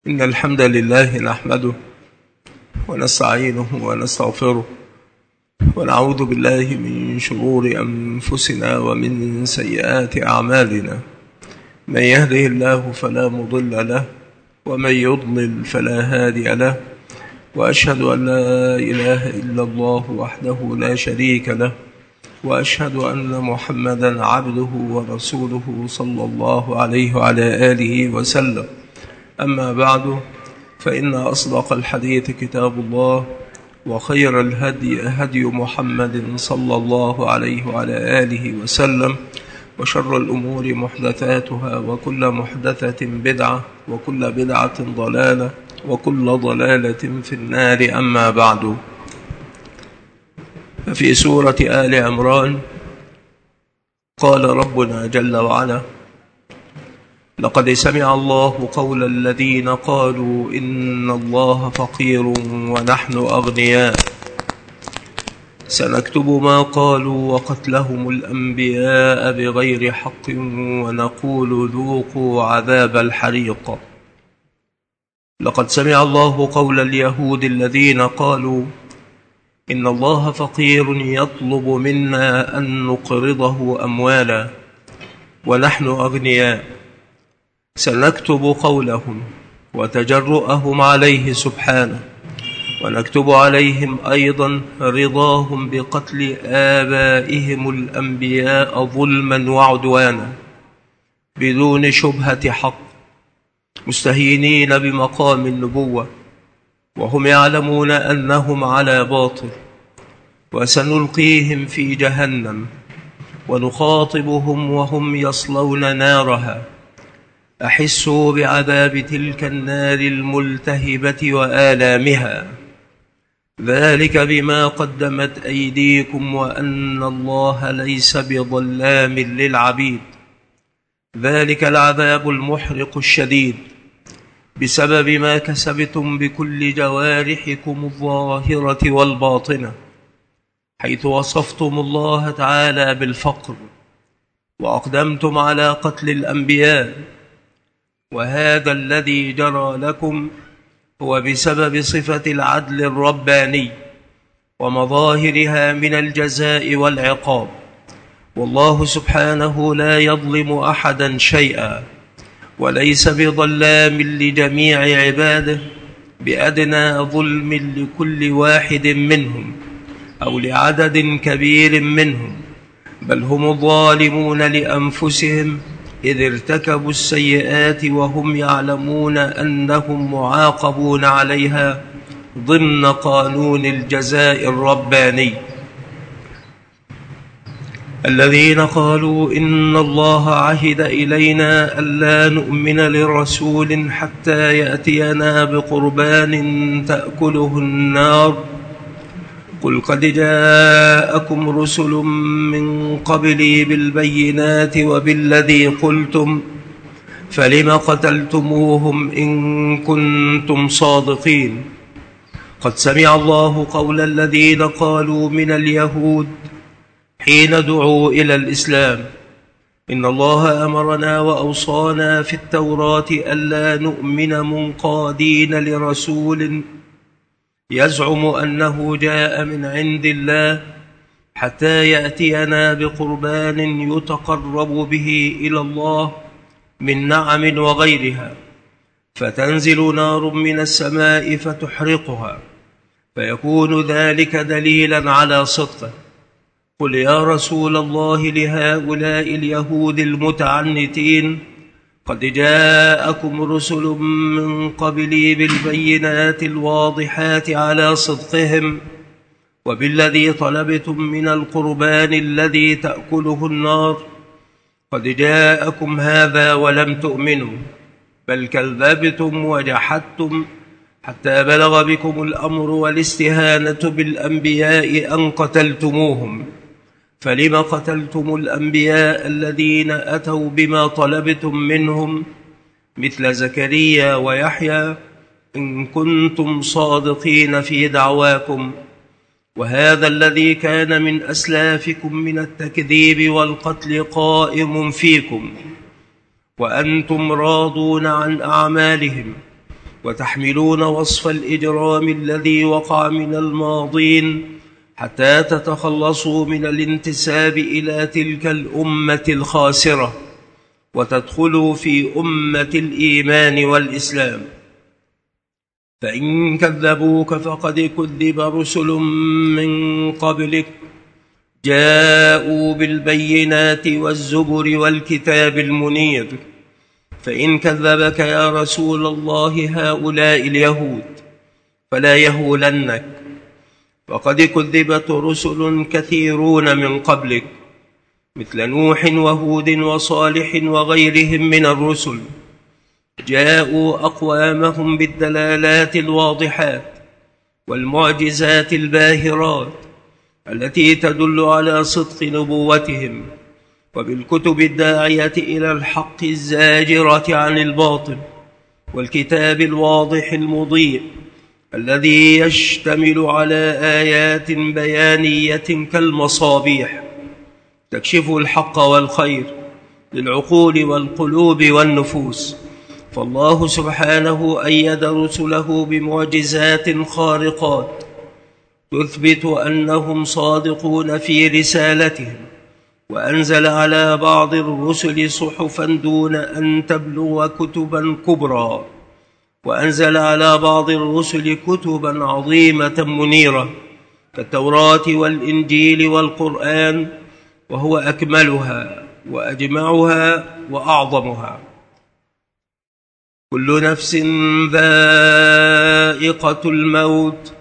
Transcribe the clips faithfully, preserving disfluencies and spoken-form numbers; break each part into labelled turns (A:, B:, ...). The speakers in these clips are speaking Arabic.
A: إن الحمد لله نحمده ونستعينه ونستغفره ونعوذ بالله من شرور أنفسنا ومن سيئات أعمالنا. من يهده الله فلا مضل له ومن يضلل فلا هادي له، وأشهد أن لا إله إلا الله وحده لا شريك له، وأشهد أن محمدا عبده ورسوله صلى الله عليه وعلى آله وسلم. أما بعد، فإن أصدق الحديث كتاب الله، وخير الهدي هدي محمد صلى الله عليه وعلى آله وسلم، وشر الأمور محدثاتها، وكل محدثة بدعة، وكل بدعة ضلالة، وكل ضلالة في النار. أما بعد، ففي سورة آل عمران قال ربنا جل وعلا: لقد سمع الله قول الذين قالوا إن الله فقير ونحن أغنياء سنكتب ما قالوا وقتلهم الأنبياء بغير حق ونقول ذوقوا عذاب الحريق. لقد سمع الله قول اليهود الذين قالوا إن الله فقير يطلب منا أن نقرضه أموالا ونحن أغنياء سنكتب قولهم وتجرؤهم عليه سبحانه، ونكتب عليهم أيضا رضاهم بقتل آبائهم الأنبياء ظلما وعدوانا بدون شبهة حق، مستهينين بمقام النبوة وهم يعلمون أنهم على باطل. وسنلقيهم في جهنم ونخاطبهم وهم يصلون نارها: أحسوا بعذاب تلك النار الملتهبة وآلامها، ذلك بما قدمت أيديكم وأن الله ليس بظلام للعبيد. ذلك العذاب المحرق الشديد بسبب ما كسبتم بكل جوارحكم الظاهرة والباطنة، حيث وصفتم الله تعالى بالفقر وأقدمتم على قتل الأنبياء. وهذا الذي جرى لكم هو بسبب صفة العدل الرباني ومظاهرها من الجزاء والعقاب، والله سبحانه لا يظلم أحدا شيئا، وليس بظلام لجميع عباده بأدنى ظلم لكل واحد منهم أو لعدد كبير منهم، بل هم الظالمون لأنفسهم إذ ارتكبوا السيئات وهم يعلمون أنهم معاقبون عليها ضمن قانون الجزاء الرباني. الذين قالوا إن الله عهد إلينا ألا نؤمن لرسول حتى يأتينا بقربان تأكله النار، قل قد جاءكم رسل من قبلي بالبينات وبالذي قلتم فلم قتلتموهم إن كنتم صادقين. قد سمع الله قول الذين قالوا من اليهود حين دعوا إلى الإسلام: إن الله أمرنا وأوصانا في التوراة ألا نؤمن منقادين لرسول يزعم أنه جاء من عند الله حتى يأتينا بقربان يتقرب به إلى الله من نعم وغيرها، فتنزل نار من السماء فتحرقها، فيكون ذلك دليلا على صدقه. قل يا رسول الله لهؤلاء اليهود المتعنتين: قد جاءكم رسل من قبلي بالبينات الواضحات على صدقهم وبالذي طلبتم من القربان الذي تأكله النار، قد جاءكم هذا ولم تؤمنوا، بل كذبتم وجحدتم حتى بلغ بكم الأمر والاستهانة بالأنبياء أن قتلتموهم. فلم قتلتم الأنبياء الذين أتوا بما طلبتم منهم مثل زكريا ويحيى إن كنتم صادقين في دعواكم؟ وهذا الذي كان من أسلافكم من التكذيب والقتل قائم فيكم، وأنتم راضون عن أعمالهم وتحملون وصف الإجرام الذي وقع من الماضين حتى تتخلصوا من الانتساب إلى تلك الأمة الخاسرة وتدخلوا في أمة الإيمان والإسلام. فإن كذبوك فقد كذب رسل من قبلك جاءوا بالبينات والزبر والكتاب المنير. فإن كذبك يا رسول الله هؤلاء اليهود فلا يهولنك، وقد كذبت رسل كثيرون من قبلك مثل نوح وهود وصالح وغيرهم من الرسل، جاءوا أقوامهم بالدلالات الواضحات والمعجزات الباهرات التي تدل على صدق نبوتهم، وبالكتب الداعية إلى الحق الزاجرة عن الباطل، والكتاب الواضح المضيء الذي يشتمل على آيات بيانية كالمصابيح تكشف الحق والخير للعقول والقلوب والنفوس. فالله سبحانه أيد رسله بمعجزات خارقات تثبت أنهم صادقون في رسالتهم، وأنزل على بعض الرسل صحفا دون أن تبلغ كتبا كبرى، وأنزل على بعض الرسل كتبا عظيمة منيرة كالتوراة والإنجيل والقرآن، وهو أكملها وأجمعها وأعظمها. كل نفس ذائقة الموت،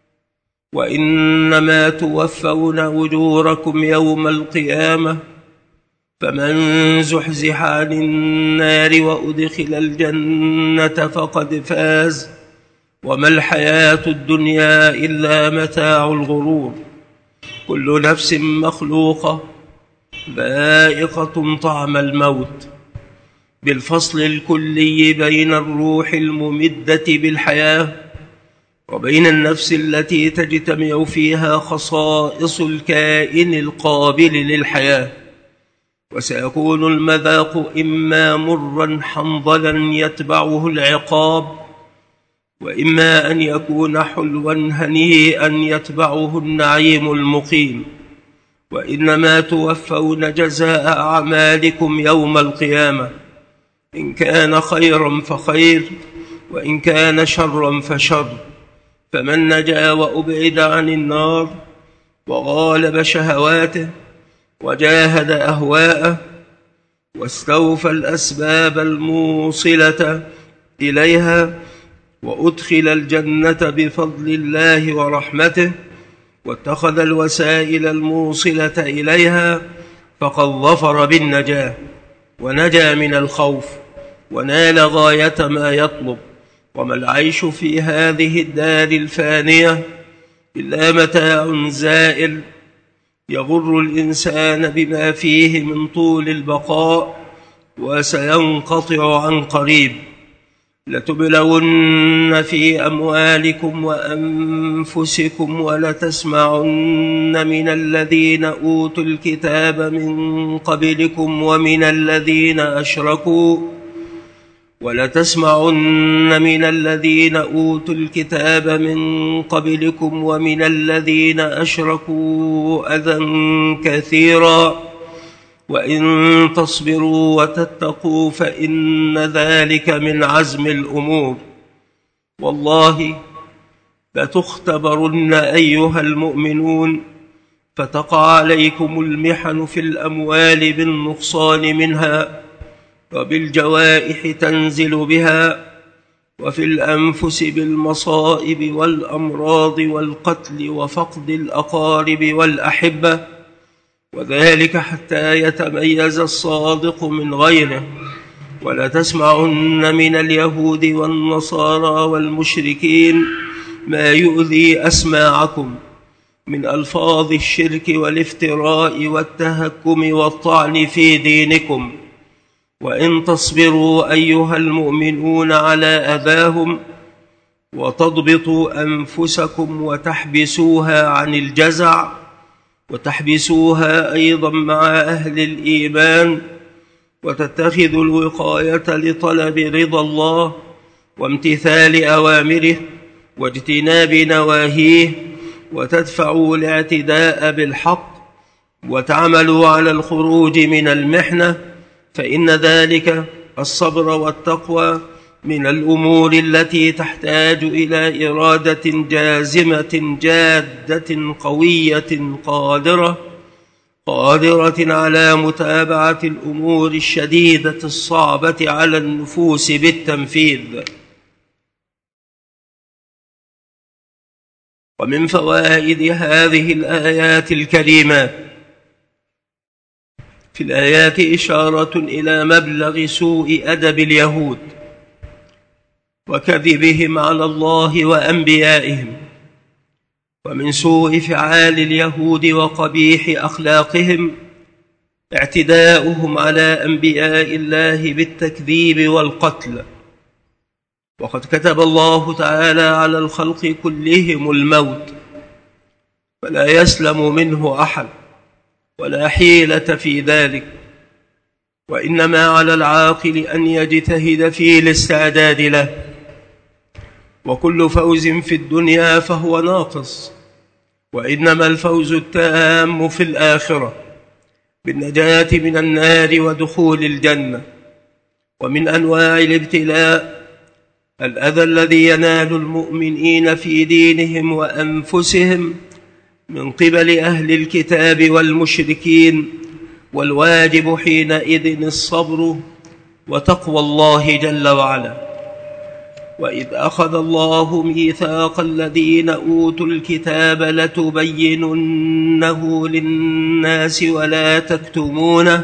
A: وإنما توفون أجوركم يوم القيامة، فمن زحزح عن النار وأدخل الجنة فقد فاز، وما الحياة الدنيا إلا متاع الغرور. كل نفس مخلوقة ذائقة طعم الموت، بالفصل الكلي بين الروح الممدة بالحياة وبين النفس التي تجتمع فيها خصائص الكائن القابل للحياة. وسيكون المذاق إما مرا حنظلا يتبعه العقاب، وإما أن يكون حلوا هنيئا يتبعه النعيم المقيم. وإنما توفون جزاء أعمالكم يوم القيامة، إن كان خيرا فخير، وإن كان شرا فشر. فمن نجا وأبعد عن النار وغالب شهواته وجاهد أهواءه واستوفى الأسباب الموصلة إليها وأدخل الجنة بفضل الله ورحمته واتخذ الوسائل الموصلة إليها، فقد ظفر بالنجاة ونجا من الخوف ونال غاية ما يطلب. وما العيش في هذه الدار الفانية إلا متاع زائل يغر الإنسان بما فيه من طول البقاء، وسينقطع عن قريب. لتبلون في أموالكم وأنفسكم ولتسمعن من الذين أوتوا الكتاب من قبلكم ومن الذين أشركوا ولتسمعن من الذين أوتوا الكتاب من قبلكم ومن الذين أشركوا أذى كثيرا، وإن تصبروا وتتقوا فإن ذلك من عزم الأمور. والله لتختبرن أيها المؤمنون، فتقع عليكم المحن في الأموال بالنقصان منها، وبالجوائح تنزل بها، وفي الأنفس بالمصائب والأمراض والقتل وفقد الأقارب والأحبة، وذلك حتى يتميز الصادق من غيره. ولتسمعن من اليهود والنصارى والمشركين ما يؤذي أسماعكم من ألفاظ الشرك والافتراء والتهكم والطعن في دينكم، وإن تصبروا أيها المؤمنون على أذاهم وتضبطوا أنفسكم وتحبسوها عن الجزع وتحبسوها أيضا مع أهل الإيمان، وتتخذوا الوقاية لطلب رضا الله وامتثال أوامره واجتناب نواهيه، وتدفعوا الاعتداء بالحق، وتعملوا على الخروج من المحنة، فإن ذلك الصبر والتقوى من الأمور التي تحتاج إلى إرادة جازمة جادة قوية قادرة قادرة على متابعة الأمور الشديدة الصعبة على النفوس بالتنفيذ. ومن فوائد هذه الآيات الكريمات: في الآيات إشارة إلى مبلغ سوء أدب اليهود وكذبهم على الله وأنبيائهم، ومن سوء فعال اليهود وقبيح أخلاقهم اعتداؤهم على أنبياء الله بالتكذيب والقتل. وقد كتب الله تعالى على الخلق كلهم الموت، فلا يسلم منه أحد ولا حيلة في ذلك، وإنما على العاقل أن يجتهد في الاستعداد له. وكل فوز في الدنيا فهو ناقص، وإنما الفوز التام في الآخرة بالنجاة من النار ودخول الجنة. ومن أنواع الابتلاء الأذى الذي ينال المؤمنين في دينهم وأنفسهم من قبل أهل الكتاب والمشركين، والواجب حينئذ الصبر وتقوى الله جل وعلا. وإذ أخذ الله ميثاق الذين أوتوا الكتاب لتبيننه للناس ولا تكتمونه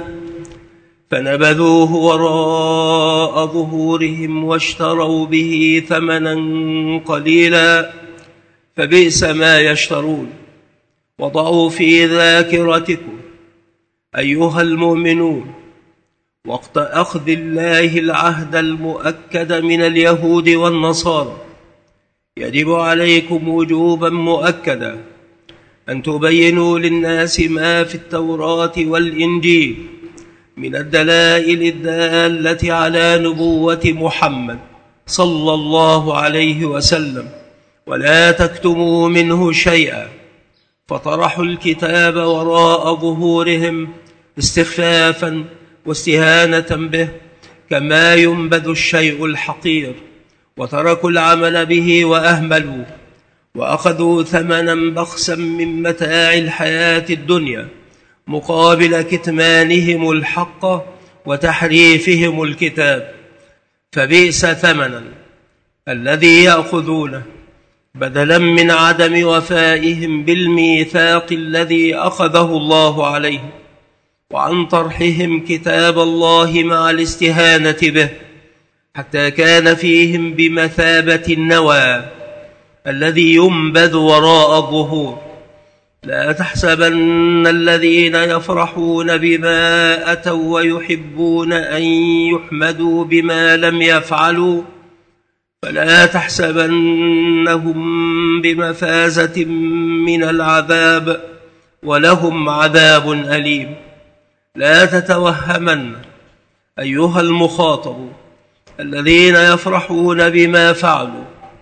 A: فنبذوه وراء ظهورهم واشتروا به ثمنا قليلا فبئس ما يشترون. وضعوا في ذاكرتكم أيها المؤمنون وقت أخذ الله العهد المؤكد من اليهود والنصارى يجب عليكم وجوبا مؤكدا أن تبينوا للناس ما في التوراة والإنجيل من الدلائل الدالة على نبوة محمد صلى الله عليه وسلم، ولا تكتموا منه شيئا، فطرحوا الكتاب وراء ظهورهم استخفافا واستهانة به كما ينبذ الشيء الحقير، وتركوا العمل به وأهملوا، وأخذوا ثمنا بخسا من متاع الحياة الدنيا مقابل كتمانهم الحق وتحريفهم الكتاب، فبئس ثمنا الذي يأخذونه بدلا من عدم وفائهم بالميثاق الذي أخذه الله عليه، وعن طرحهم كتاب الله مع الاستهانة به، حتى كان فيهم بمثابة النوى الذي ينبذ وراء الظهور. لا تحسبن الذين يفرحون بما أتوا ويحبون أن يحمدوا بما لم يفعلوا فلا تحسبنهم بمفازة من العذاب ولهم عذاب أليم. لا تتوهمن أيها المخاطب الذين يفرحون بما فعلوا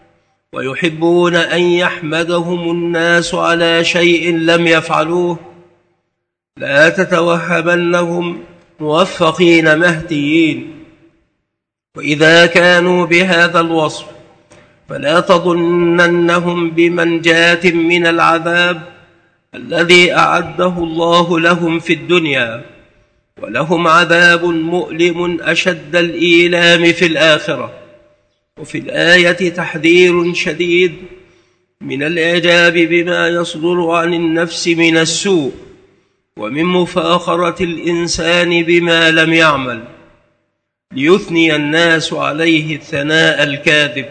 A: ويحبون أن يحمدهم الناس على شيء لم يفعلوه، لا تتوهمنهم موفقين مهديين. وإذا كانوا بهذا الوصف فلا تظننهم بمنجاة من العذاب الذي أعده الله لهم في الدنيا، ولهم عذاب مؤلم أشد الإيلام في الآخرة. وفي الآية تحذير شديد من الإعجاب بما يصدر عن النفس من السوء، ومن مفاخرة الإنسان بما لم يعمل ليثني الناس عليه الثناء الكاذب.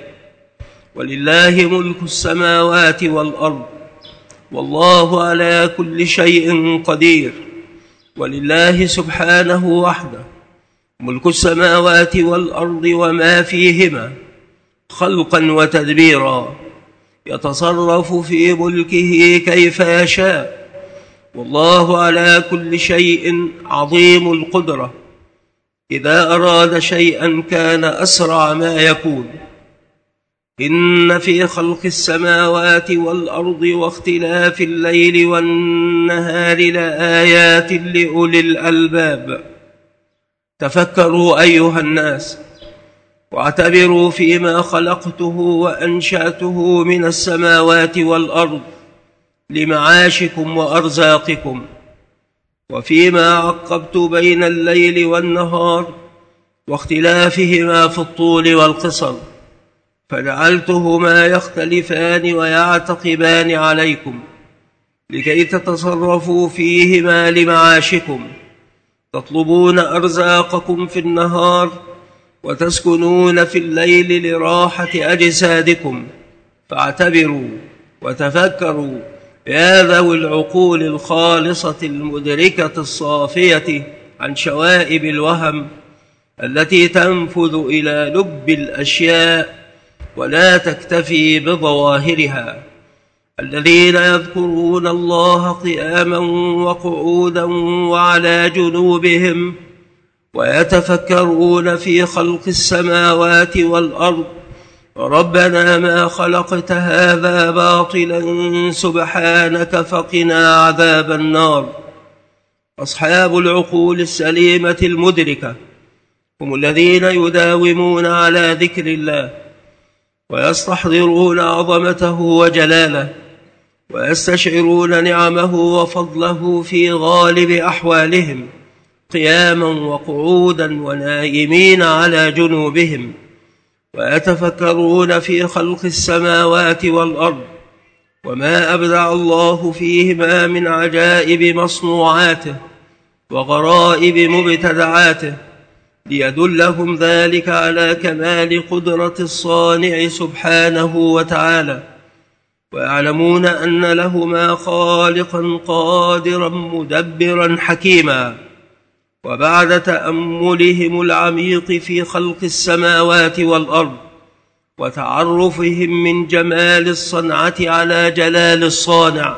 A: ولله ملك السماوات والأرض والله على كل شيء قدير. ولله سبحانه وحده ملك السماوات والأرض وما فيهما خلقا وتدبيرا، يتصرف في ملكه كيف يشاء، والله على كل شيء عظيم القدرة. إذا أراد شيئا كان أسرع ما يكون، إن في خلق السماوات والأرض واختلاف الليل والنهار لآيات لأولي الألباب. تفكروا أيها الناس، واعتبروا فيما خلقته وأنشأته من السماوات والأرض لمعاشكم وأرزاقكم، وفيما عقبت بين الليل والنهار واختلافهما في الطول والقصر، فجعلتهما يختلفان ويعتقبان عليكم لكي تتصرفوا فيهما لمعاشكم، تطلبون أرزاقكم في النهار وتسكنون في الليل لراحة أجسادكم. فاعتبروا وتفكروا يا ذوي العقول الخالصة المدركة الصافية عن شوائب الوهم التي تنفذ إلى لب الأشياء ولا تكتفي بظواهرها، الذين يذكرون الله قياما وقعودا وعلى جنوبهم ويتفكرون في خلق السماوات والأرض ربنا ما خلقت هذا باطلا سبحانك فقنا عذاب النار. أصحاب العقول السليمة المدركة هم الذين يداومون على ذكر الله ويستحضرون عظمته وجلاله ويستشعرون نعمه وفضله في غالب أحوالهم قياما وقعودا ونائمين على جنوبهم، ويتفكرون في خلق السماوات والأرض وما أبدع الله فيهما من عجائب مصنوعاته وغرائب مبتدعاته، ليدلهم ذلك على كمال قدرة الصانع سبحانه وتعالى، ويعلمون أن لهما خالقا قادرا مدبرا حكيما. وبعد تأملهم العميق في خلق السماوات والأرض وتعرفهم من جمال الصنعة على جلال الصانع،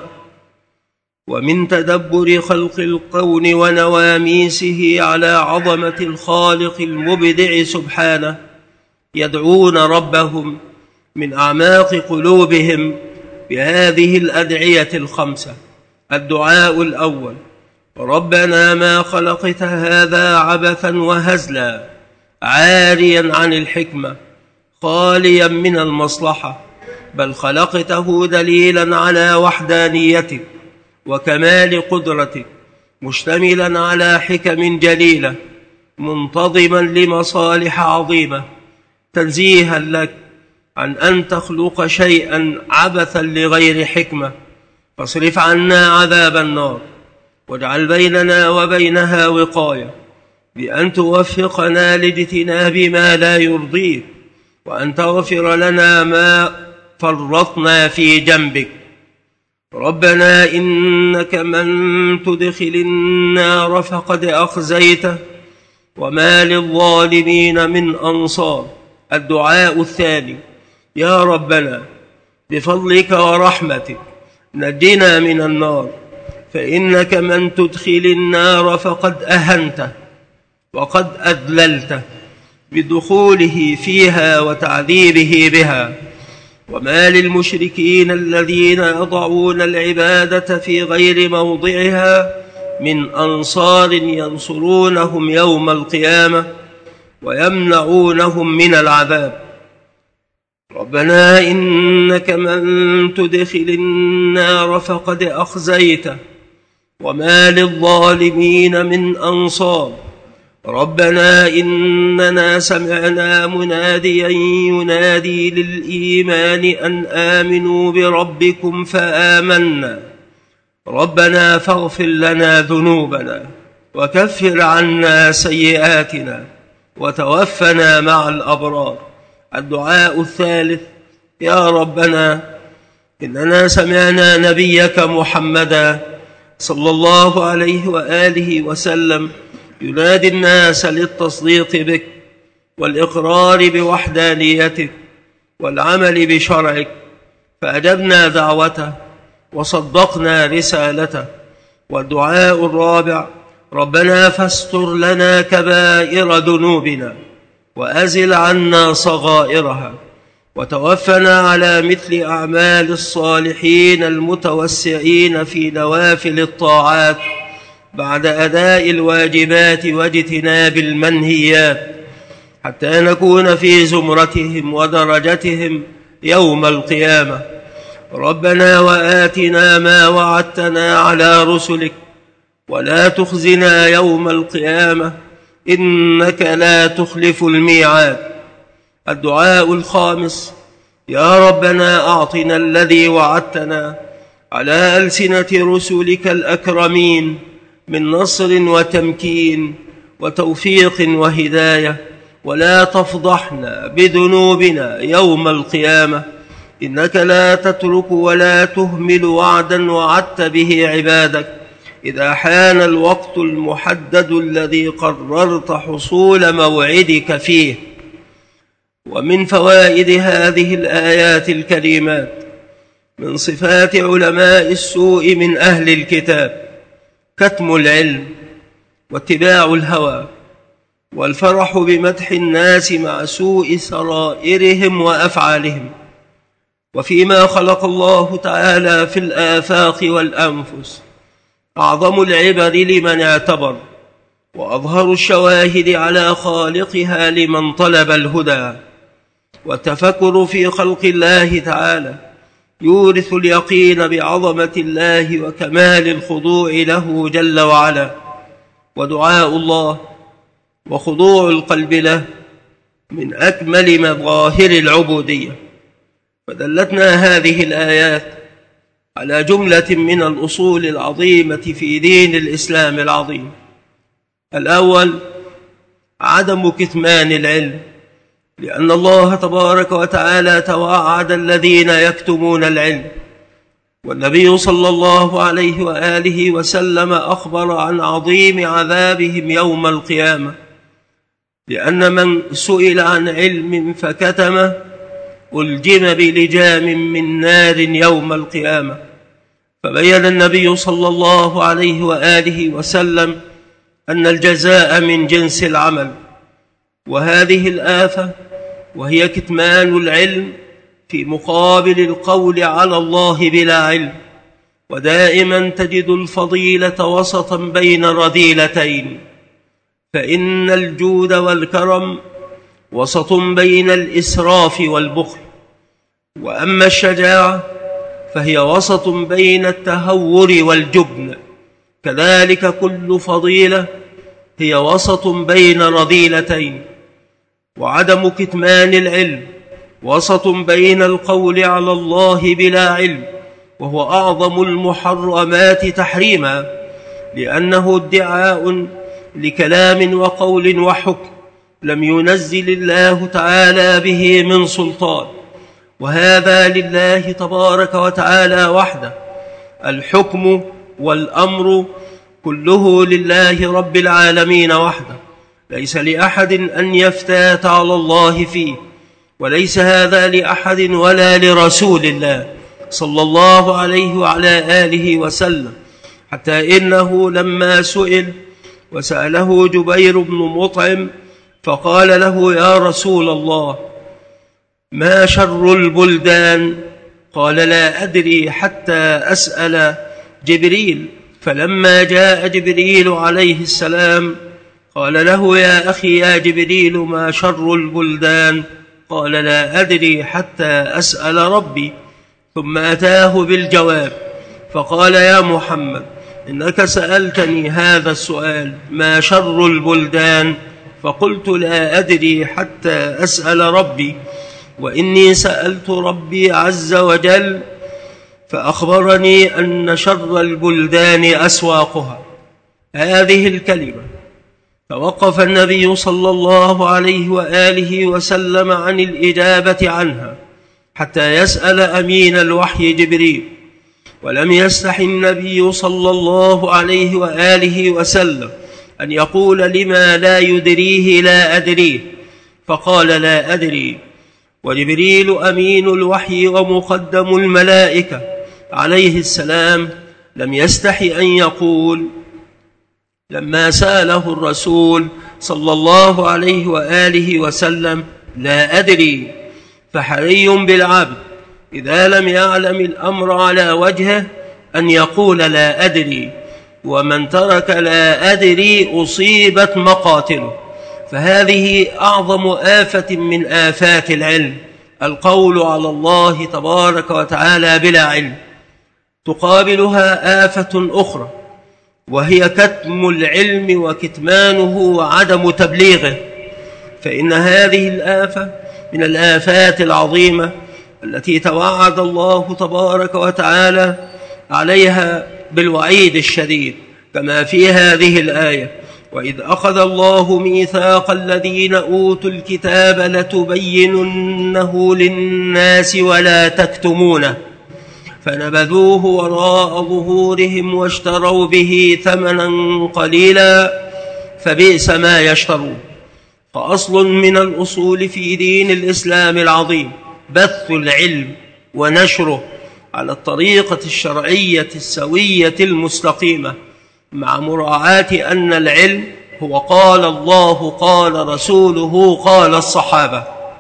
A: ومن تدبر خلق الكون ونواميسه على عظمة الخالق المبدع سبحانه، يدعون ربهم من أعماق قلوبهم بهذه الأدعية الخمسة. الدعاء الأول: ربنا ما خلقت هذا عبثا وهزلا، عاريا عن الحكمة، خاليا من المصلحة، بل خلقته دليلا على وحدانيتك وكمال قدرتك، مشتملا على حكم جليلة، منتظما لمصالح عظيمة، تنزيها لك عن أن تخلق شيئا عبثا لغير حكمة. فاصرف عنا عذاب النار، واجعل بيننا وبينها وقاية، بأن توفقنا لاجتناب ما لا يرضيك، وأن تغفر لنا ما فرطنا في جنبك. ربنا إنك من تدخل النار فقد أخزيته، وما للظالمين من أنصار. الدعاء الثاني: يا ربنا بفضلك ورحمتك نجنا من النار، فإنك من تدخل النار فقد أهنته وقد أذللته بدخوله فيها وتعذيبه بها. وما للمشركين الذين يضعون العبادة في غير موضعها من أنصار ينصرونهم يوم القيامة ويمنعونهم من العذاب. ربنا إنك من تدخل النار فقد أخزيته، وما للظالمين من أنصار. ربنا إننا سمعنا مناديا ينادي للإيمان أن آمنوا بربكم فآمنا، ربنا فاغفر لنا ذنوبنا وكفر عنا سيئاتنا وتوفنا مع الأبرار. الدعاء الثالث: يا ربنا إننا سمعنا نبيك محمدا صلى الله عليه وآله وسلم ينادي الناس للتصديق بك والإقرار بوحدانيتك والعمل بشرعك، فأجبنا دعوته وصدقنا رسالته. والدعاء الرابع: ربنا فاستر لنا كبائر ذنوبنا وأزل عنا صغائرها، وتوفنا على مثل أعمال الصالحين المتوسعين في نوافل الطاعات بعد أداء الواجبات واجتناب المنهيات، حتى نكون في زمرتهم ودرجتهم يوم القيامة. ربنا وآتنا ما وعدتنا على رسلك ولا تخزنا يوم القيامة إنك لا تخلف الميعاد. الدعاء الخامس: يا ربنا أعطنا الذي وعدتنا على ألسنة رسلك الأكرمين من نصر وتمكين وتوفيق وهداية، ولا تفضحنا بذنوبنا يوم القيامة إنك لا تترك ولا تهمل وعدا وعدت به عبادك إذا حان الوقت المحدد الذي قررت حصول موعدك فيه. ومن فوائد هذه الآيات الكريمات من صفات علماء السوء من أهل الكتاب كتم العلم واتباع الهوى والفرح بمدح الناس مع سوء سرائرهم وأفعالهم. وفيما خلق الله تعالى في الآفاق والأنفس أعظم العبر لمن اعتبر، وأظهر الشواهد على خالقها لمن طلب الهدى. والتفكر في خلق الله تعالى يورث اليقين بعظمة الله وكمال الخضوع له جل وعلا. ودعاء الله وخضوع القلب له من أكمل مظاهر العبودية. فدلتنا هذه الآيات على جملة من الأصول العظيمة في دين الإسلام العظيم. الأول: عدم كتمان العلم، لأن الله تبارك وتعالى توعد الذين يكتمون العلم، والنبي صلى الله عليه وآله وسلم أخبر عن عظيم عذابهم يوم القيامة، لأن من سئل عن علم فكتمه ألجم بلجام من نار يوم القيامة. فبين النبي صلى الله عليه وآله وسلم أن الجزاء من جنس العمل. وهذه الآفة وهي كتمان العلم في مقابل القول على الله بلا علم. ودائما تجد الفضيلة وسطا بين رذيلتين، فإن الجود والكرم وسط بين الإسراف والبخل، وأما الشجاعة فهي وسط بين التهور والجبن. كذلك كل فضيلة هي وسط بين رذيلتين. وعدم كتمان العلم وسط بين القول على الله بلا علم، وهو أعظم المحرمات تحريما، لأنه ادعاء لكلام وقول وحكم لم ينزل الله تعالى به من سلطان، وهذا لله تبارك وتعالى وحده. الحكم والأمر كله لله رب العالمين وحده، ليس لأحد أن يفتات على الله فيه، وليس هذا لأحد ولا لرسول الله صلى الله عليه وعلى آله وسلم، حتى إنه لما سئل وسأله جبير بن مطعم فقال له: يا رسول الله، ما شر البلدان؟ قال: لا أدري حتى أسأل جبريل. فلما جاء جبريل عليه السلام قال له: يا أخي يا جبريل، ما شر البلدان؟ قال: لا أدري حتى أسأل ربي. ثم أتاه بالجواب فقال: يا محمد، إنك سألتني هذا السؤال: ما شر البلدان؟ فقلت: لا أدري حتى أسأل ربي، وإني سألت ربي عز وجل فأخبرني أن شر البلدان أسواقها. هذه الكلمة توقف النبي صلى الله عليه وآله وسلم عن الإجابة عنها حتى يسأل أمين الوحي جبريل، ولم يستحي النبي صلى الله عليه وآله وسلم أن يقول لما لا يدريه لا أدريه، فقال: لا أدري. وجبريل أمين الوحي ومقدم الملائكة عليه السلام لم يستحي أن يقول لما سأله الرسول صلى الله عليه وآله وسلم: لا أدري.
B: فحري بالعبد إذا لم يعلم الأمر على وجهه أن يقول لا أدري، ومن ترك لا أدري أصيبت مقاتله. فهذه أعظم آفة من آفات العلم، القول على الله تبارك وتعالى بلا علم. تقابلها آفة أخرى وهي كتم العلم وكتمانه وعدم تبليغه، فإن هذه الآفة من الآفات العظيمة التي توعد الله تبارك وتعالى عليها بالوعيد الشديد، كما في هذه الآية: وإذ أخذ الله ميثاق الذين أوتوا الكتاب لتبيننه للناس ولا تكتمونه فنبذوه وراء ظهورهم واشتروا به ثمنا قليلا فبئس ما يشترون. فأصل من الأصول في دين الإسلام العظيم بث العلم ونشره على الطريقة الشرعية السوية المستقيمة، مع مراعاة أن العلم هو قال الله قال رسوله قال الصحابة.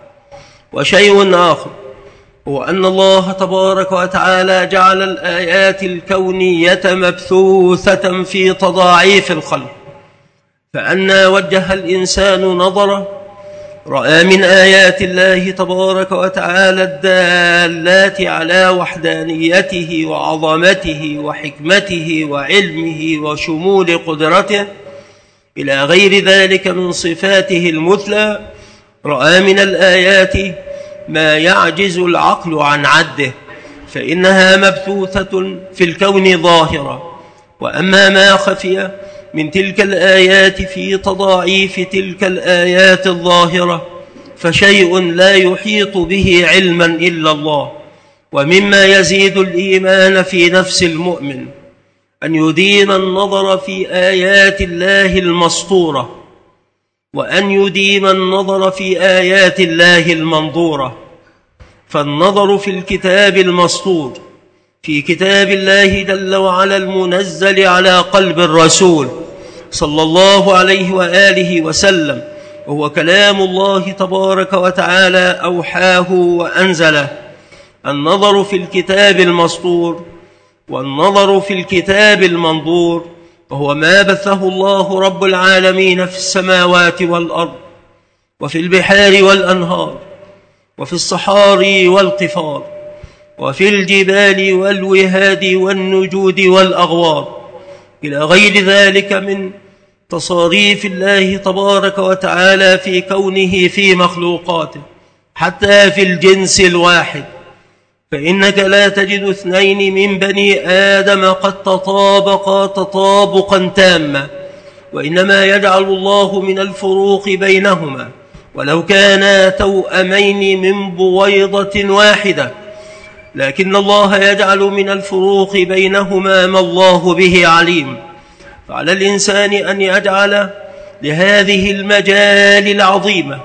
B: وشيء آخر هو أن الله تبارك وتعالى جعل الآيات الكونية مبثوثة في تضاعيف الخلق، فأنى وجه الإنسان نظره رأى من آيات الله تبارك وتعالى الدالات على وحدانيته وعظمته وحكمته وعلمه وشمول قدرته إلى غير ذلك من صفاته المثلى، رأى من الآيات ما يعجز العقل عن عده، فإنها مبثوثة في الكون ظاهرة. وأما ما خفي من تلك الآيات في تضاعيف تلك الآيات الظاهرة فشيء لا يحيط به علما إلا الله. ومما يزيد الإيمان في نفس المؤمن أن يديم النظر في آيات الله المسطورة، وأن يديم النظر في آيات الله المنظورة. فالنظر في الكتاب المسطور، في كتاب الله جل وعلا المنزل على قلب الرسول صلى الله عليه وآله وسلم، وهو كلام الله تبارك وتعالى أوحاه وأنزله. النظر في الكتاب المسطور والنظر في الكتاب المنظور وهو ما بثه الله رب العالمين في السماوات والأرض وفي البحار والأنهار وفي الصحاري والقفار وفي الجبال والوهاد والنجود والأغوار إلى غير ذلك من تصاريف الله تبارك وتعالى في كونه في مخلوقاته، حتى في الجنس الواحد. فإنك لا تجد اثنين من بني آدم قد تطابقا تطابقا تاما، وإنما يجعل الله من الفروق بينهما ولو كانا توأمين من بويضة واحدة، لكن الله يجعل من الفروق بينهما ما الله به عليم. فعلى الإنسان أن يجعل لهذه المجال العظيمة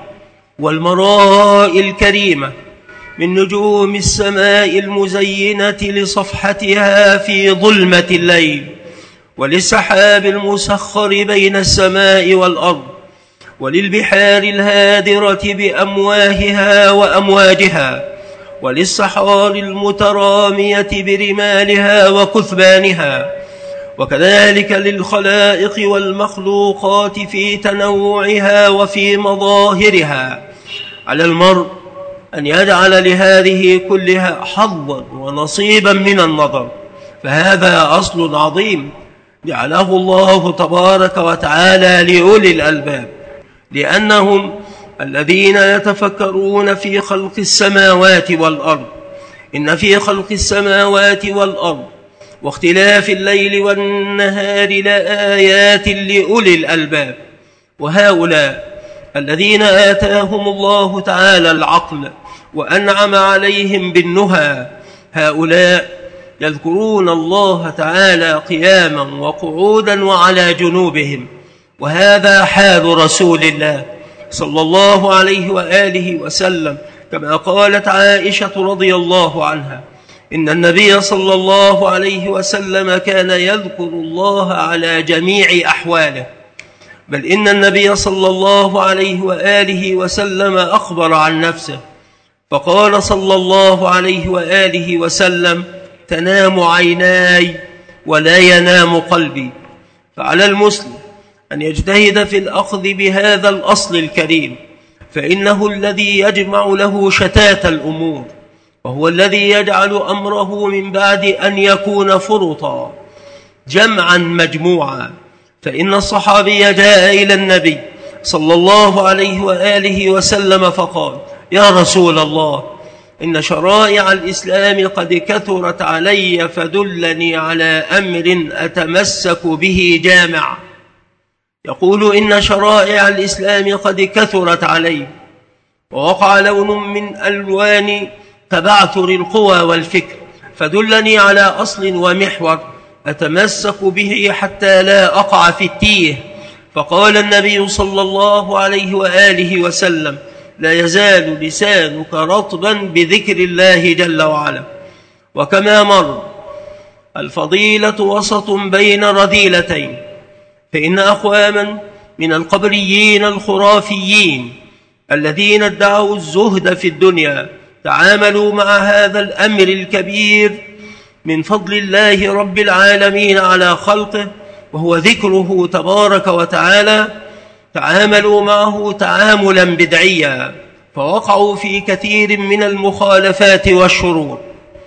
B: والمراء الكريمة من نجوم السماء المزينة لصفحتها في ظلمة الليل، وللسحاب المسخر بين السماء والأرض، وللبحار الهادرة بأمواهها وأمواجها، وللصحار المترامية برمالها وكثبانها، وكذلك للخلائق والمخلوقات في تنوعها وفي مظاهرها. على المرء أن يجعل لهذه كلها حظا ونصيبا من النظر، فهذا أصل عظيم جعله الله تبارك وتعالى لأولي الألباب، لأنهم الذين يتفكرون في خلق السماوات والأرض. إن في خلق السماوات والأرض واختلاف الليل والنهار لآيات لأولي الألباب. وهؤلاء الذين آتاهم الله تعالى العقل وأنعم عليهم بالنهى، هؤلاء يذكرون الله تعالى قياما وقعودا وعلى جنوبهم، وهذا حال رسول الله صلى الله عليه وآله وسلم، كما قالت عائشة رضي الله عنها: إن النبي صلى الله عليه وسلم كان يذكر الله على جميع أحواله، بل إن النبي صلى الله عليه وآله وسلم أخبر عن نفسه فقال صلى الله عليه وآله وسلم: تنام عيناي ولا ينام قلبي. فعلى المسلم أن يجتهد في الأخذ بهذا الأصل الكريم، فإنه الذي يجمع له شتات الأمور، وهو الذي يجعل أمره من بعد أن يكون فرطا جمعا مجموعا. فإن الصحابي جاء إلى النبي صلى الله عليه وآله وسلم فقال: يا رسول الله، إن شرائع الإسلام قد كثرت علي، فدلني على أمر أتمسك به جامع. يقول: إن شرائع الإسلام قد كثرت علي، ووقع لون من ألوان تبعثر القوى والفكر، فدلني على أصل ومحور أتمسك به حتى لا أقع في التيه. فقال النبي صلى الله عليه وآله وسلم: لا يزال لسانك رطبا بذكر الله جل وعلا. وكما مر، الفضيلة وسط بين رذيلتين، فإن أقواما من القبريين الخرافيين الذين ادعوا الزهد في الدنيا تعاملوا مع هذا الأمر الكبير من فضل الله رب العالمين على خلقه، وهو ذكره تبارك وتعالى، تعاملوا معه تعاملا بدعيا، فوقعوا في كثير من المخالفات والشرور.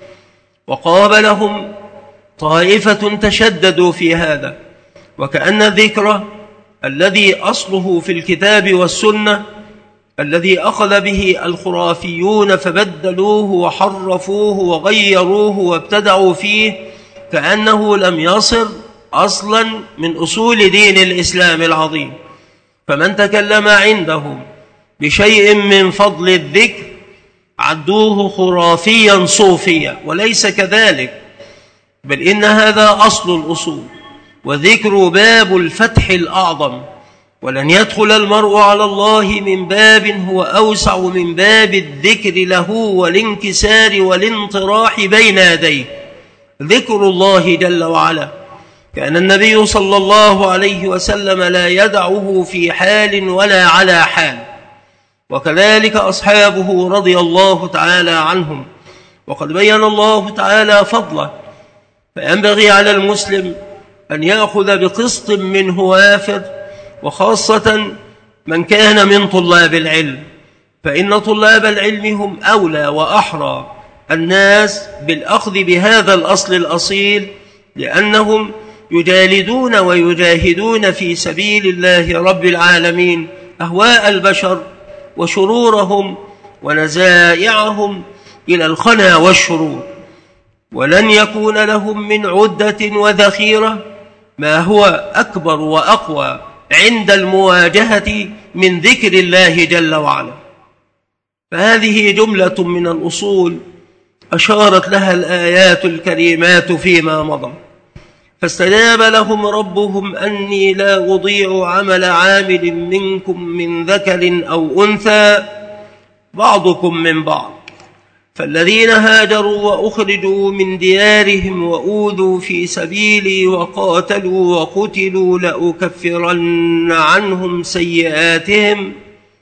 B: وقابلهم طائفة تشددوا في هذا، وكأن الذكر الذي أصله في الكتاب والسنة الذي أخذ به الخرافيون فبدلوه وحرفوه وغيروه وابتدعوا فيه، كأنه لم يصل أصلا من أصول دين الإسلام العظيم. فمن تكلم عندهم بشيء من فضل الذكر عدوه خرافيا صوفيا، وليس كذلك، بل إن هذا أصل الأصول، وذكر باب الفتح الأعظم، ولن يدخل المرء على الله من باب هو أوسع من باب الذكر له والانكسار والانطراح بين يديه، ذكر الله جل وعلا. كان النبي صلى الله عليه وسلم لا يدعه في حال ولا على حال، وكذلك أصحابه رضي الله تعالى عنهم، وقد بين الله تعالى فضله. فينبغي على المسلم أن يأخذ بقسط منه وافر، وخاصة من كان من طلاب العلم، فإن طلاب العلم هم أولى وأحرى الناس بالأخذ بهذا الأصل الأصيل، لأنهم يجالدون ويجاهدون في سبيل الله رب العالمين أهواء البشر وشرورهم ونزائعهم إلى الخنا والشرور، ولن يكون لهم من عدة وذخيرة ما هو أكبر وأقوى عند المواجهة من ذكر الله جل وعلا. فهذه جملة من الأصول أشارت لها الآيات الكريمات فيما مضى. فاستجاب لهم ربهم أني لا أضيع عمل عامل منكم من ذكر أو أنثى بعضكم من بعض، فالذين هاجروا وأخرجوا من ديارهم وأوذوا في سبيلي وقاتلوا وقتلوا لأكفرن عنهم سيئاتهم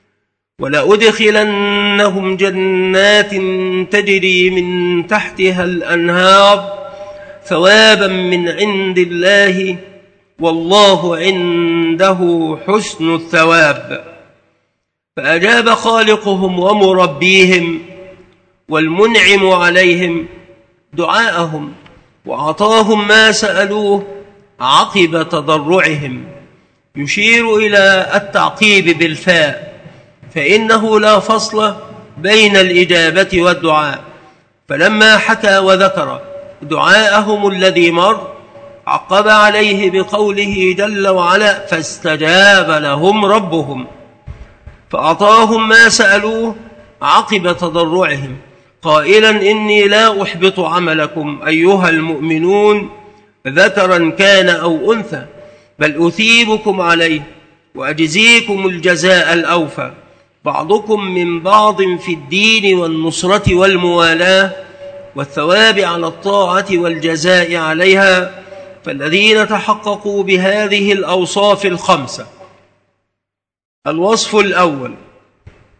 B: ولأدخلنهم جنات تجري من تحتها الأنهار ثوابا من عند الله والله عنده حسن الثواب. فأجاب خالقهم ومربيهم والمنعم عليهم دعاءهم، وأعطاهم ما سألوه عقب تضرعهم، يشير إلى التعقيب بالفاء، فإنه لا فصل بين الإجابة والدعاء. فلما حكى وذكر دعاءهم الذي مر عقب عليه بقوله جل وعلا: فاستجاب لهم ربهم، فأعطاهم ما سألوه عقب تضرعهم، قائلا: إني لا أحبط عملكم أيها المؤمنون ذكرا كان أو أنثى، بل أثيبكم عليه وأجزيكم الجزاء الأوفى، بعضكم من بعض في الدين والنصرة والموالاة والثواب على الطاعة والجزاء عليها. فالذين تحققوا بهذه الأوصاف الخمسة: الوصف الأول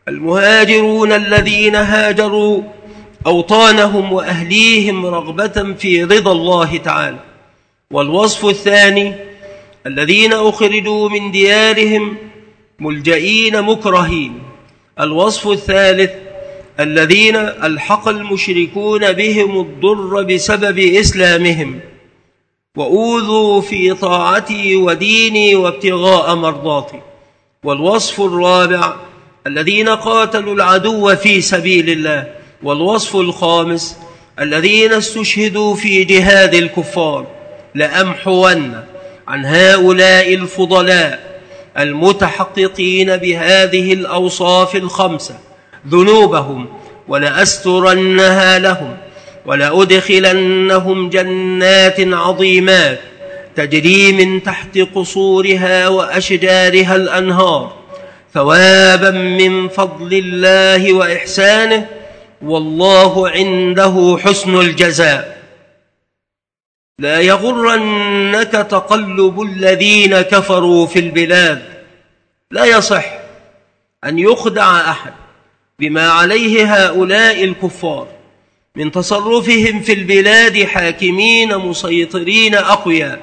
B: المهاجرون الذين هاجروا أوطانهم وأهليهم رغبة في رضا الله تعالى. والوصف الثاني الذين أخرجوا من ديارهم ملجئين مكرهين. الوصف الثالث الذين ألحق المشركون بهم الضر بسبب إسلامهم وأوذوا في طاعتي وديني وابتغاء مرضاتي. والوصف الرابع الذين قاتلوا العدو في سبيل الله. والوصف الخامس الذين استشهدوا في جهاد الكفار. لأمحون عن هؤلاء الفضلاء المتحققين بهذه الأوصاف الخمسة ذنوبهم ولأسترنها لهم ولأدخلنهم جنات عظيمات تجري من تحت قصورها وأشجارها الأنهار ثوابا من فضل الله وإحسانه والله عنده حسن الجزاء. لا يغرنك تقلب الذين كفروا في البلاد. لا يصح أن يخدع أحد بما عليه هؤلاء الكفار من تصرفهم في البلاد حاكمين مسيطرين أقوياء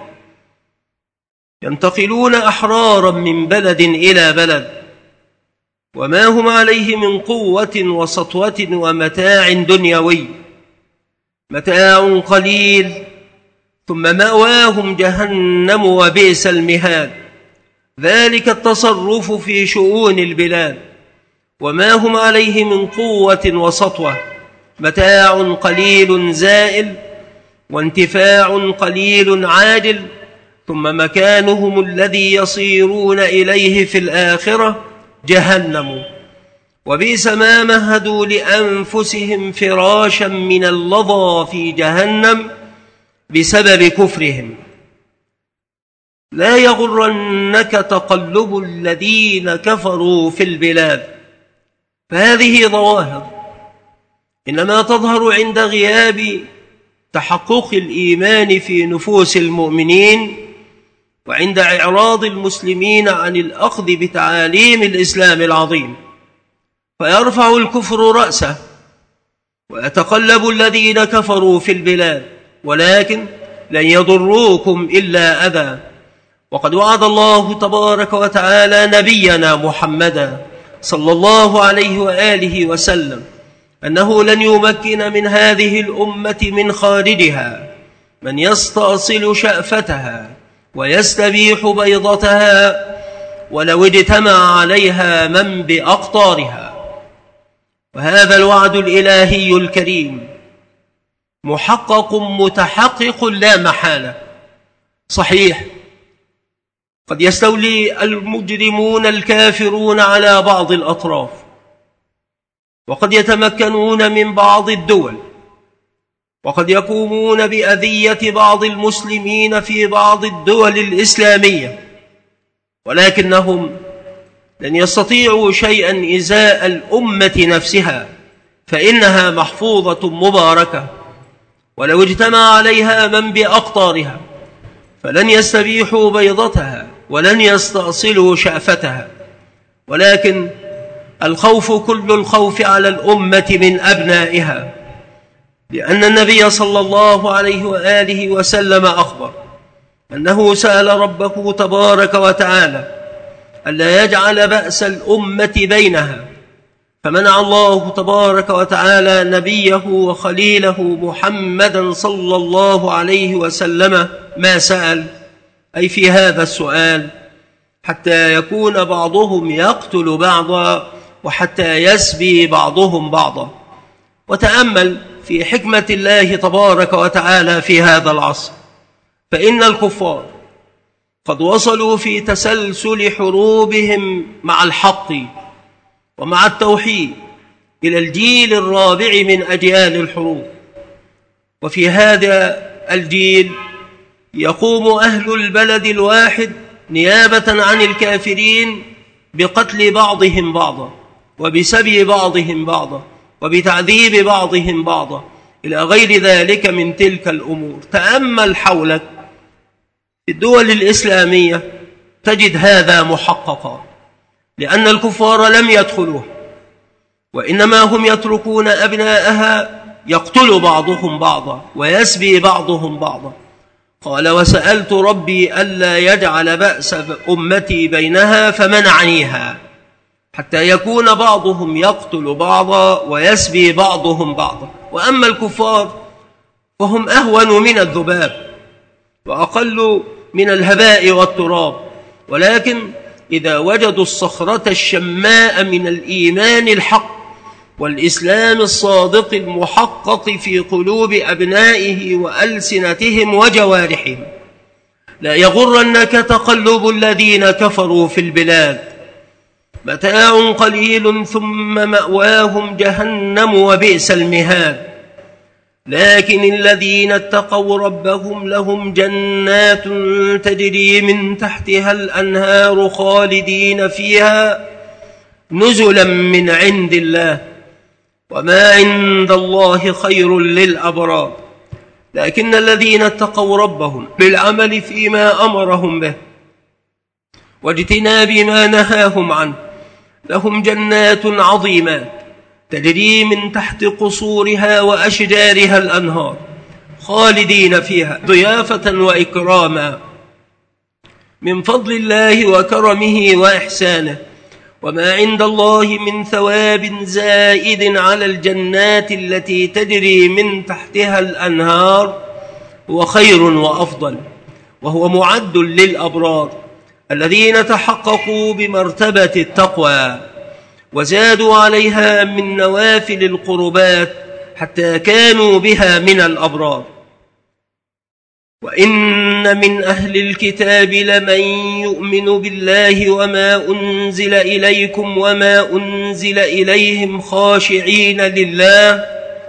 B: ينتقلون أحرارا من بلد إلى بلد وما هم عليه من قوة وسطوة ومتاع دنيوي، متاع قليل ثم مأواهم جهنم وبئس المهاد. ذلك التصرف في شؤون البلاد وما هم عليه من قوة وسطوة، متاع قليل زائل وانتفاع قليل عاجل، ثم مكانهم الذي يصيرون إليه في الآخرة جهنم. وبئس ما مهدوا لأنفسهم فراشا من اللظى في جهنم بسبب كفرهم. لا يغرنك تقلب الذين كفروا في البلاد، فهذه ظواهر إنما تظهر عند غياب تحقق الإيمان في نفوس المؤمنين وعند إعراض المسلمين عن الأخذ بتعاليم الإسلام العظيم، فيرفع الكفر رأسه ويتقلب الذين كفروا في البلاد، ولكن لن يضروكم إلا أذى. وقد وعد الله تبارك وتعالى نبينا محمدا صلى الله عليه وآله وسلم أنه لن يمكن من هذه الأمة من خارجها من يستأصل شأفتها ويستبيح بيضتها ولو اجتمع عليها من بأقطارها. وهذا الوعد الإلهي الكريم محقق متحقق لا محالة. صحيح قد يستولي المجرمون الكافرون على بعض الأطراف، وقد يتمكنون من بعض الدول، وقد يقومون بأذية بعض المسلمين في بعض الدول الإسلامية، ولكنهم لن يستطيعوا شيئا إزاء الأمة نفسها، فإنها محفوظة مباركة، ولو اجتمع عليها من بأقطارها فلن يستبيحوا بيضتها ولن يستأصلوا شأفتها. ولكن الخوف كل الخوف على الأمة من أبنائها، لأن النبي صلى الله عليه وآله وسلم أخبر أنه سأل ربه تبارك وتعالى ألا يجعل بأس الأمة بينها، فمنع الله تبارك وتعالى نبيه وخليله محمدا صلى الله عليه وسلم ما سأل، أي في هذا السؤال، حتى يكون بعضهم يقتل بعضا وحتى يسبي بعضهم بعضا. وتأمل في حكمة الله تبارك وتعالى في هذا العصر، فإن الكفار قد وصلوا في تسلسل حروبهم مع الحق ومع التوحيد إلى الجيل الرابع من أجيال الحروب. وفي هذا الجيل يقوم أهل البلد الواحد نيابة عن الكافرين بقتل بعضهم بعضا وبسبي بعضهم بعضا وبتعذيب بعضهم بعضا إلى غير ذلك من تلك الأمور. تأمل حولك في الدول الإسلامية تجد هذا محققا، لأن الكفار لم يدخلوه وإنما هم يتركون أبناءها يقتل بعضهم بعضا ويسبي بعضهم بعضا. قال: وسألت ربي ألا يجعل بأس أمتي بينها فمنعنيها، حتى يكون بعضهم يقتل بعضا ويسبي بعضهم بعضا. وأما الكفار فهم أهون من الذباب وأقل من الهباء والتراب، ولكن إذا وجدوا الصخرة الشماء من الإيمان الحق والإسلام الصادق المحقق في قلوب أبنائه وألسنتهم وجوارحهم، لا يغرنك تقلب الذين كفروا في البلاد، متاع قليل ثم مأواهم جهنم وبئس المهاد. لكن الذين اتقوا ربهم لهم جنات تجري من تحتها الأنهار خالدين فيها نزلا من عند الله، وما عند الله خير للأبرار. لكن الذين اتقوا ربهم بالعمل فيما أمرهم به واجتناب ما نهاهم عنه لهم جنات عظيمات تجري من تحت قصورها وأشجارها الأنهار خالدين فيها ضيافة وإكراما من فضل الله وكرمه وإحسانه، وما عند الله من ثواب زائد على الجنات التي تجري من تحتها الأنهار هو خير وأفضل، وهو معد للأبرار الذين تحققوا بمرتبة التقوى وزادوا عليها من نوافل القربات حتى كانوا بها من الأبرار. وإن من أهل الكتاب لمن يؤمن بالله وما أنزل إليكم وما أنزل إليهم خاشعين لله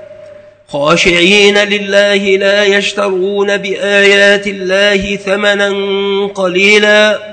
B: خاشعين لله لا يشترون بآيات الله ثمنا قليلا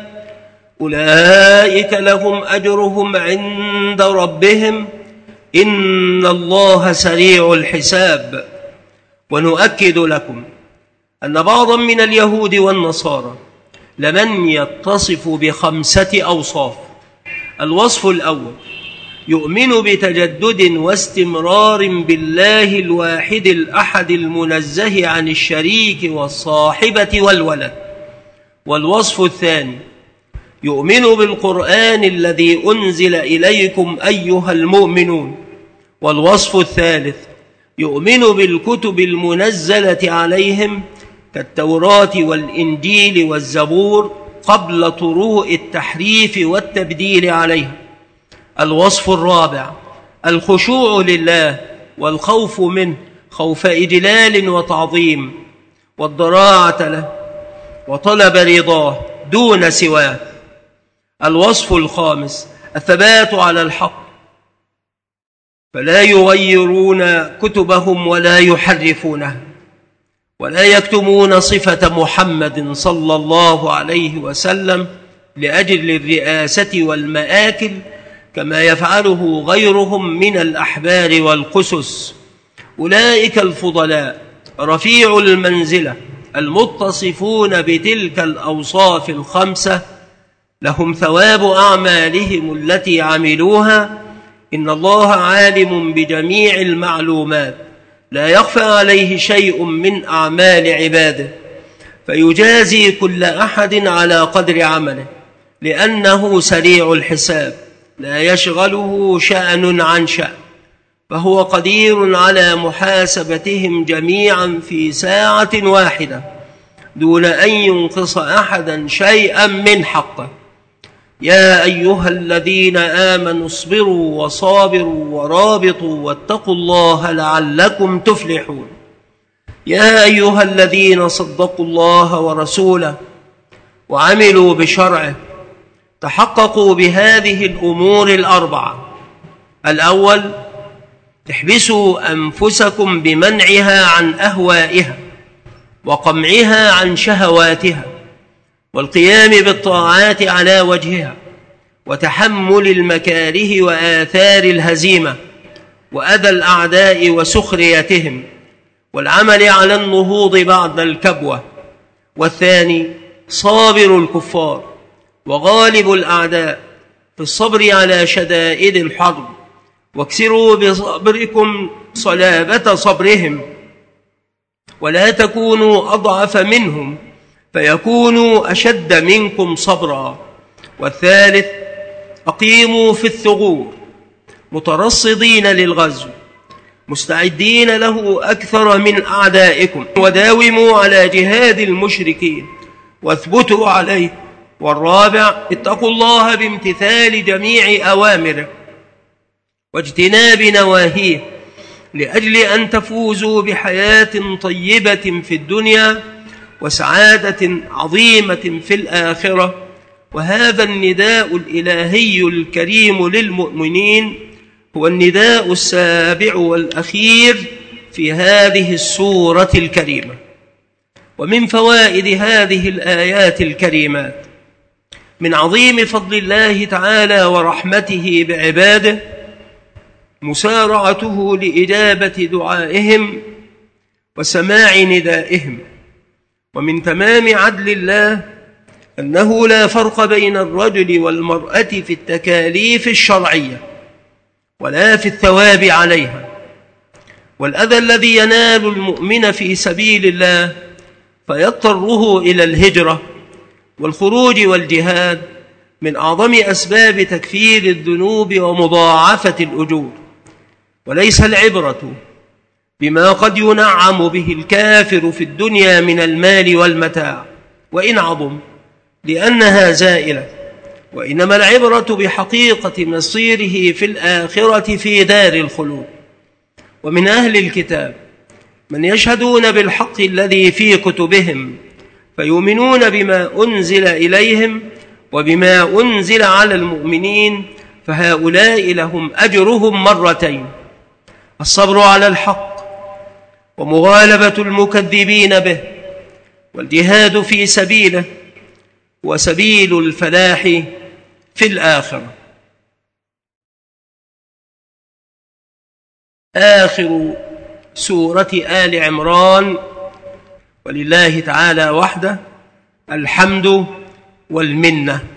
B: أولئك لهم أجرهم عند ربهم إن الله سريع الحساب. ونؤكد لكم أن بعضا من اليهود والنصارى لمن يتصف بخمسة أوصاف. الوصف الأول: يؤمن بتجدد واستمرار بالله الواحد الأحد المنزه عن الشريك والصاحبة والولد. والوصف الثاني: يؤمن بالقرآن الذي أنزل إليكم أيها المؤمنون. والوصف الثالث: يؤمن بالكتب المنزلة عليهم كالتوراة والإنجيل والزبور قبل طروء التحريف والتبديل عليها. الوصف الرابع: الخشوع لله والخوف منه خوف إجلال وتعظيم، والضراعة له وطلب رضاه دون سواه. الوصف الخامس: الثبات على الحق فلا يغيرون كتبهم ولا يحرفونها ولا يكتمون صفة محمد صلى الله عليه وسلم لأجل الرئاسة والمآكل كما يفعله غيرهم من الأحبار والقسس. أولئك الفضلاء رفيع المنزلة المتصفون بتلك الأوصاف الخمسة لهم ثواب أعمالهم التي عملوها. إن الله عالم بجميع المعلومات لا يخفى عليه شيء من أعمال عباده، فيجازي كل أحد على قدر عمله، لأنه سريع الحساب لا يشغله شأن عن شأن، فهو قدير على محاسبتهم جميعا في ساعة واحدة دون أن ينقص أحدا شيئا من حقه. يا أيها الذين آمنوا اصبروا وصابروا ورابطوا واتقوا الله لعلكم تفلحون. يا أيها الذين صدقوا الله ورسوله وعملوا بشرعه تحققوا بهذه الأمور الأربعة. الأول: احبسوا أنفسكم بمنعها عن أهوائها وقمعها عن شهواتها والقيام بالطاعات على وجهها وتحمل المكاره وآثار الهزيمة وأذى الأعداء وسخريتهم والعمل على النهوض بعد الكبوة. والثاني: صابر الكفار وغالب الأعداء في الصبر على شدائد الحرب واكسروا بصبركم صلابة صبرهم، ولا تكونوا أضعف منهم فيكونوا أشد منكم صبرا. والثالث: أقيموا في الثغور مترصدين للغزو مستعدين له أكثر من أعدائكم، وداوموا على جهاد المشركين واثبتوا عليه. والرابع: اتقوا الله بامتثال جميع أوامره واجتناب نواهيه لأجل أن تفوزوا بحياة طيبة في الدنيا وسعادة عظيمة في الآخرة. وهذا النداء الإلهي الكريم للمؤمنين هو النداء السابع والأخير في هذه السورة الكريمة. ومن فوائد هذه الآيات الكريمات من عظيم فضل الله تعالى ورحمته بعباده مسارعته لإجابة دعائهم وسماع ندائهم. ومن تمام عدل الله أنه لا فرق بين الرجل والمرأة في التكاليف الشرعية ولا في الثواب عليها. والأذى الذي ينال المؤمن في سبيل الله فيضطره إلى الهجرة والخروج والجهاد من أعظم أسباب تكفير الذنوب ومضاعفة الأجور. وليس العبرة بما قد ينعم به الكافر في الدنيا من المال والمتاع وإن عظم لأنها زائلة، وإنما العبرة بحقيقة مصيره في الآخرة في دار الخلود. ومن أهل الكتاب من يشهدون بالحق الذي في كتبهم فيؤمنون بما أنزل إليهم وبما أنزل على المؤمنين، فهؤلاء لهم أجرهم مرتين: الصبر على الحق ومغالبة المكذبين به، والجهاد في سبيله وسبيل الفلاح في الآخرة. آخر سورة آل عمران، ولله تعالى وحده الحمد والمنة.